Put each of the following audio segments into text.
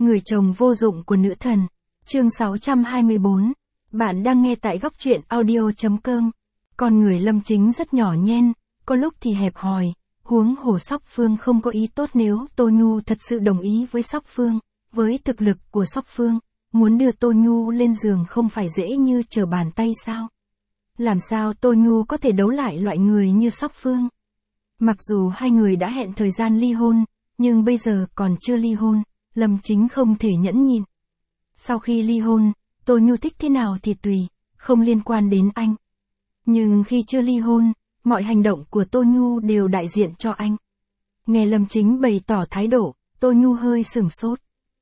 Người chồng vô dụng của nữ thần. Chương 624. Bạn đang nghe tại góc truyện audio.com. Con người Lâm Chính rất nhỏ nhen, có lúc thì hẹp hòi, huống hồ Sóc Phương không có ý tốt. Nếu Tô Nhu thật sự đồng ý với Sóc Phương, với thực lực của Sóc Phương, muốn đưa Tô Nhu lên giường không phải dễ như trở bàn tay sao? Làm sao Tô Nhu có thể đấu lại loại người như Sóc Phương? Mặc dù hai người đã hẹn thời gian ly hôn, nhưng bây giờ còn chưa ly hôn, Lâm Chính không thể nhẫn nhịn. Sau khi ly hôn, Tô Nhu thích thế nào thì tùy, không liên quan đến anh. Nhưng khi chưa ly hôn, mọi hành động của Tô Nhu đều đại diện cho anh. Nghe Lâm Chính bày tỏ thái độ, Tô Nhu hơi sửng sốt.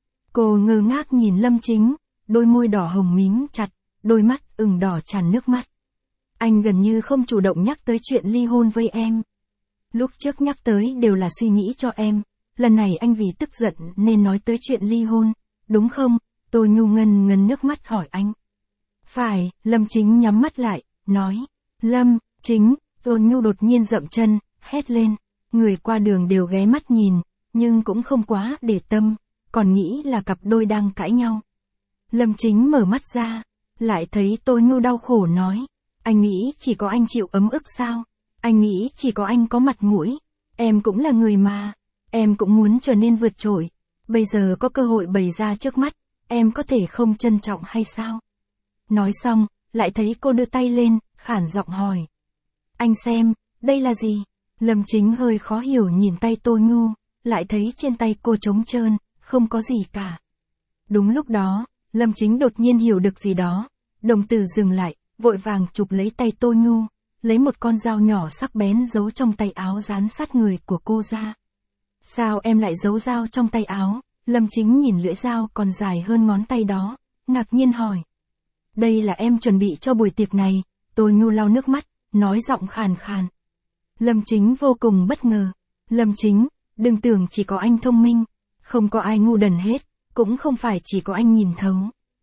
Cô ngơ ngác nhìn Lâm Chính, đôi môi đỏ hồng mím chặt, đôi mắt ửng đỏ tràn nước mắt. Anh gần như không chủ động nhắc tới chuyện ly hôn với em. Lúc trước nhắc tới đều là suy nghĩ cho em, lần này anh vì tức giận nên nói tới chuyện ly hôn, đúng không? Tô Nhu ngần nước mắt hỏi anh. Phải, Lâm Chính nhắm mắt lại, nói. Lâm Chính, Tô Nhu đột nhiên dậm chân, hét lên. Người qua đường đều ghé mắt nhìn, nhưng cũng không quá để tâm, còn nghĩ là cặp đôi đang cãi nhau. Lâm Chính mở mắt ra, lại thấy Tô Nhu đau khổ nói. Anh nghĩ chỉ có anh chịu ấm ức sao? Anh nghĩ chỉ có anh có mặt mũi. Em cũng là người mà. Em cũng muốn trở nên vượt trội. Bây giờ có cơ hội bày ra trước mắt, em có thể không trân trọng hay sao? Nói xong, lại thấy cô đưa tay lên, khản giọng hỏi. Anh xem, đây là gì? Lâm Chính hơi khó hiểu nhìn tay Tô Nhu, lại thấy trên tay cô trống trơn, không có gì cả. Đúng lúc đó, Lâm Chính đột nhiên hiểu được gì đó. Đồng tử dừng lại, vội vàng chụp lấy tay Tô Nhu, lấy một con dao nhỏ sắc bén giấu trong tay áo dán sát người của cô ra. Sao em lại giấu dao trong tay áo? Lâm Chính nhìn lưỡi dao còn dài hơn ngón tay đó, ngạc nhiên hỏi. Đây là em chuẩn bị cho buổi tiệc này. Tô Nhu lau nước mắt, nói giọng khàn khàn. Lâm Chính vô cùng bất ngờ. Lâm Chính, đừng tưởng chỉ có anh thông minh, không có ai ngu đần hết, cũng không phải chỉ có anh nhìn thấu.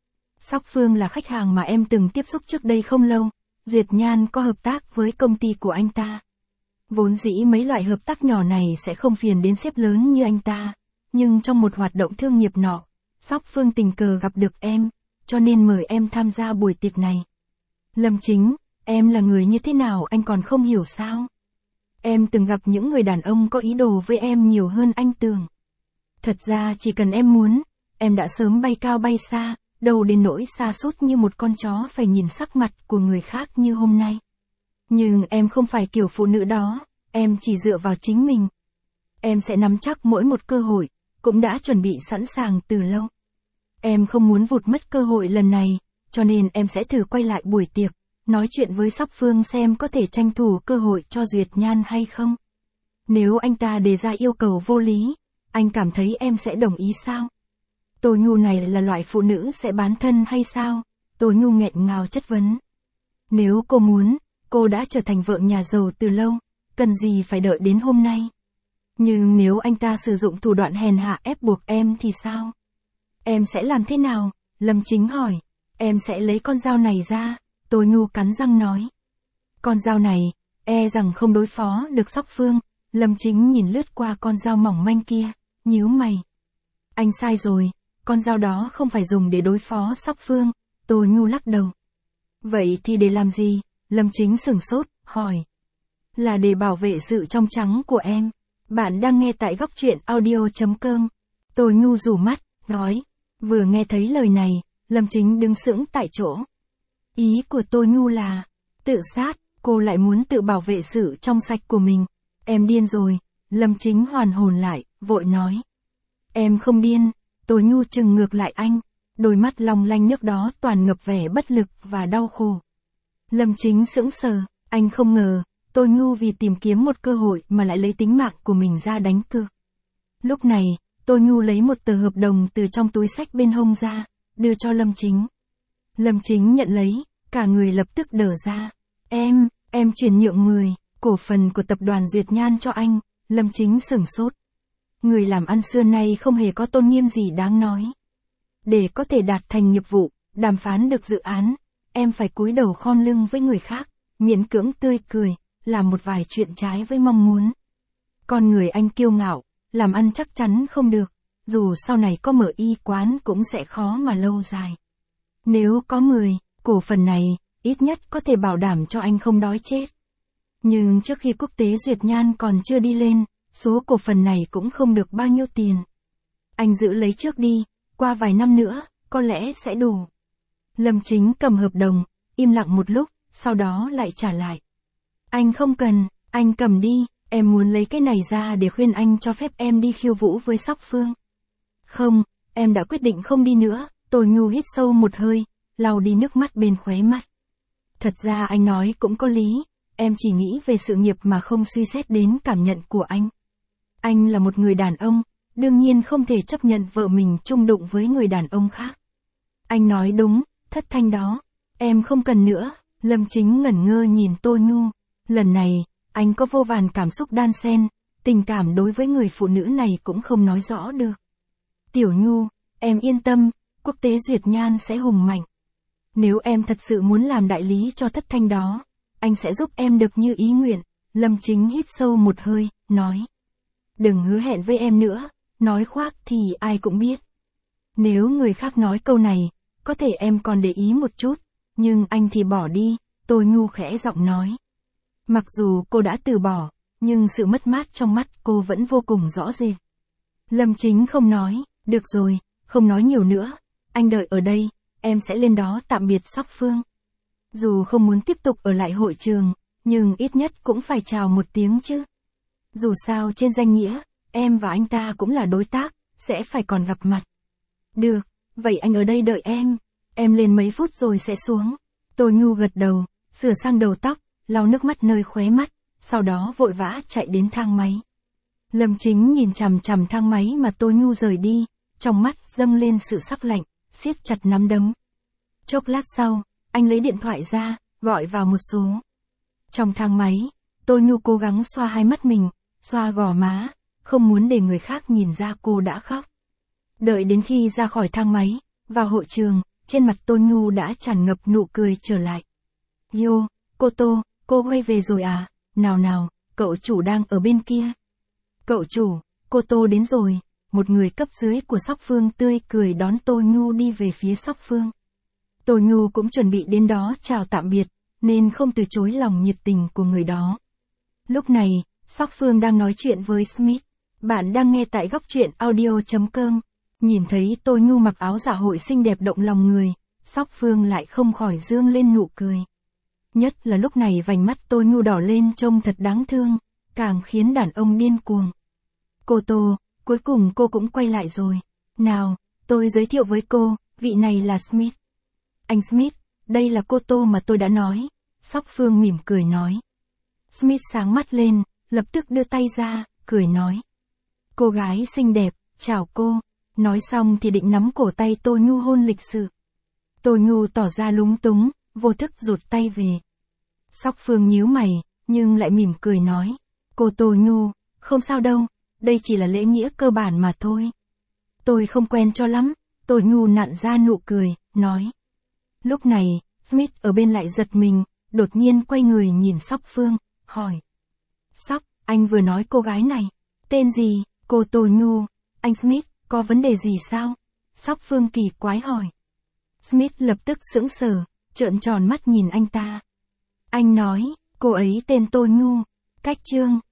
Sóc Phương là khách hàng mà em từng tiếp xúc trước đây không lâu, Duyệt Nhan có hợp tác với công ty của anh ta. Vốn dĩ mấy loại hợp tác nhỏ này sẽ không phiền đến sếp lớn như anh ta, nhưng trong một hoạt động thương nghiệp nọ, Sóc Phương tình cờ gặp được em, cho nên mời em tham gia buổi tiệc này. Lâm Chính, em là người như thế nào anh còn không hiểu sao? Em từng gặp những người đàn ông có ý đồ với em nhiều hơn anh tưởng. Thật ra chỉ cần em muốn, em đã sớm bay cao bay xa, đâu đến nỗi xa sút như một con chó phải nhìn sắc mặt của người khác như hôm nay. Nhưng em không phải kiểu phụ nữ đó, em chỉ dựa vào chính mình. Em sẽ nắm chắc mỗi một cơ hội, cũng đã chuẩn bị sẵn sàng từ lâu. Em không muốn vụt mất cơ hội lần này, cho nên em sẽ thử quay lại buổi tiệc, nói chuyện với Sóc Phương xem có thể tranh thủ cơ hội cho Duyệt Nhan hay không. Nếu anh ta đề ra yêu cầu vô lý, anh cảm thấy em sẽ đồng ý sao? Tô Nhu này là loại phụ nữ sẽ bán thân hay sao? Tô Nhu nghẹn ngào chất vấn. Nếu cô muốn, cô đã trở thành vợ nhà giàu từ lâu, cần gì phải đợi đến hôm nay? Nhưng nếu anh ta sử dụng thủ đoạn hèn hạ ép buộc em thì sao? Em sẽ làm thế nào? Lâm Chính hỏi. Em sẽ lấy con dao này ra, Tô Nhu cắn răng nói. Con dao này, e rằng không đối phó được Sóc Phương. Lâm Chính nhìn lướt qua con dao mỏng manh kia, nhíu mày. Anh sai rồi, con dao đó không phải dùng để đối phó Sóc Phương. Tô Nhu lắc đầu. Vậy thì để làm gì? Lâm Chính sửng sốt, hỏi. Là để bảo vệ sự trong trắng của em. Bạn đang nghe tại góc truyện audio.com. Tô Nhu rủ mắt, nói. Vừa nghe thấy lời này, Lâm Chính đứng sững tại chỗ. Ý của Tô Nhu là, tự sát, cô lại muốn tự bảo vệ sự trong sạch của mình. Em điên rồi. Lâm Chính hoàn hồn lại, vội nói. Em không điên. Tô Nhu trừng ngược lại anh, đôi mắt long lanh nước đó toàn ngập vẻ bất lực và đau khổ. Lâm Chính sững sờ, anh không ngờ, Tô Nhu vì tìm kiếm một cơ hội mà lại lấy tính mạng của mình ra đánh cược. Lúc này, Tô Nhu lấy một tờ hợp đồng từ trong túi xách bên hông ra, đưa cho Lâm Chính. Lâm Chính nhận lấy, cả người lập tức đờ ra. Em chuyển nhượng 10 cổ phần của tập đoàn Duyệt Nhan cho anh. Lâm Chính sửng sốt. Người làm ăn xưa nay không hề có tôn nghiêm gì đáng nói. Để có thể đạt thành nghiệp vụ, đàm phán được dự án, em phải cúi đầu khom lưng với người khác, miễn cưỡng tươi cười, làm một vài chuyện trái với mong muốn. Con người anh kiêu ngạo, làm ăn chắc chắn không được. dù sau này có mở y quán cũng sẽ khó mà lâu dài. Nếu có 10 cổ phần này, ít nhất có thể bảo đảm cho anh không đói chết. Nhưng trước khi quốc tế duyệt nhan còn chưa đi lên, số cổ phần này cũng không được bao nhiêu tiền. Anh giữ lấy trước đi, qua vài năm nữa, có lẽ sẽ đủ. Lâm Chính cầm hợp đồng, im lặng một lúc, sau đó lại trả lại. Anh không cần, anh cầm đi, em muốn lấy cái này ra để khuyên anh cho phép em đi khiêu vũ với Sóc Phương. Không, em đã quyết định không đi nữa, Tô Nhu hít sâu một hơi, lau đi nước mắt bên khóe mắt. Thật ra anh nói cũng có lý, em chỉ nghĩ về sự nghiệp mà không suy xét đến cảm nhận của anh. Anh là một người đàn ông, đương nhiên không thể chấp nhận vợ mình chung đụng với người đàn ông khác. Anh nói đúng, Thất Thanh đó, em không cần nữa. Lâm Chính ngẩn ngơ nhìn Tô Nhu, lần này, anh có vô vàn cảm xúc đan xen, tình cảm đối với người phụ nữ này cũng không nói rõ được. Tiểu Nhu, em yên tâm, quốc tế duyệt nhan sẽ hùng mạnh. Nếu em thật sự muốn làm đại lý cho Thất Thanh đó, anh sẽ giúp em được như ý nguyện. Lâm Chính hít sâu một hơi, nói. Đừng hứa hẹn với em nữa, nói khoác thì ai cũng biết. Nếu người khác nói câu này, có thể em còn để ý một chút, nhưng anh thì bỏ đi, Tô Nhu khẽ giọng nói. Mặc dù cô đã từ bỏ, nhưng sự mất mát trong mắt cô vẫn vô cùng rõ rệt. Lâm Chính không nói, được rồi, không nói nhiều nữa, anh đợi ở đây, em sẽ lên đó tạm biệt Sóc Phương. Dù không muốn tiếp tục ở lại hội trường, nhưng ít nhất cũng phải chào một tiếng chứ. Dù sao trên danh nghĩa, em và anh ta cũng là đối tác, sẽ phải còn gặp mặt. Được, vậy anh ở đây đợi em lên mấy phút rồi sẽ xuống. Tô Nhu gật đầu, sửa sang đầu tóc, lau nước mắt nơi khóe mắt, sau đó vội vã chạy đến thang máy. Lâm Chính nhìn chằm chằm thang máy mà Tô Nhu rời đi, trong mắt dâng lên sự sắc lạnh, siết chặt nắm đấm. Chốc lát sau, anh lấy điện thoại ra, gọi vào một số. Trong thang máy, Tô Nhu cố gắng xoa hai mắt mình, xoa gò má, không muốn để người khác nhìn ra cô đã khóc. Đợi đến khi ra khỏi thang máy, vào hội trường, trên mặt Tô Nhu đã tràn ngập nụ cười trở lại. Yo, cô Tô, cô quay về rồi à? Nào, cậu chủ đang ở bên kia. Cậu chủ, cô Tô đến rồi. Một người cấp dưới của Sóc Phương tươi cười đón Tô Nhu đi về phía Sóc Phương. Tô Nhu cũng chuẩn bị đến đó chào tạm biệt, nên không từ chối lòng nhiệt tình của người đó. Lúc này, Sóc Phương đang nói chuyện với Smith. Bạn đang nghe tại góc truyện audio.com. Nhìn thấy Tô Nhu mặc áo dạ hội xinh đẹp động lòng người, Sóc Phương lại không khỏi dương lên nụ cười. Nhất là lúc này vành mắt Tô Nhu đỏ lên trông thật đáng thương, càng khiến đàn ông điên cuồng. Cô Tô, cuối cùng cô cũng quay lại rồi. Nào, tôi giới thiệu với cô, vị này là Smith. Anh Smith, đây là cô Tô mà tôi đã nói. Sóc Phương mỉm cười nói. Smith sáng mắt lên, lập tức đưa tay ra, cười nói. Cô gái xinh đẹp, chào cô. Nói xong thì định nắm cổ tay Tô Nhu hôn lịch sự. Tô Nhu tỏ ra lúng túng, vô thức rụt tay về. Sóc Phương nhíu mày, nhưng lại mỉm cười nói. Cô Tô Nhu, không sao đâu, đây chỉ là lễ nghĩa cơ bản mà thôi. Tôi không quen cho lắm, Tô Nhu nặn ra nụ cười, nói. Lúc này, Smith ở bên lại giật mình, đột nhiên quay người nhìn Sóc Phương, hỏi. Sóc, anh vừa nói cô gái này, tên gì? Cô Tô Nhu. Anh Smith, có vấn đề gì sao? Sóc Phương kỳ quái hỏi. Smith lập tức sững sờ, trợn tròn mắt nhìn anh ta. Anh nói, cô ấy tên Tô Nhu. Cách chương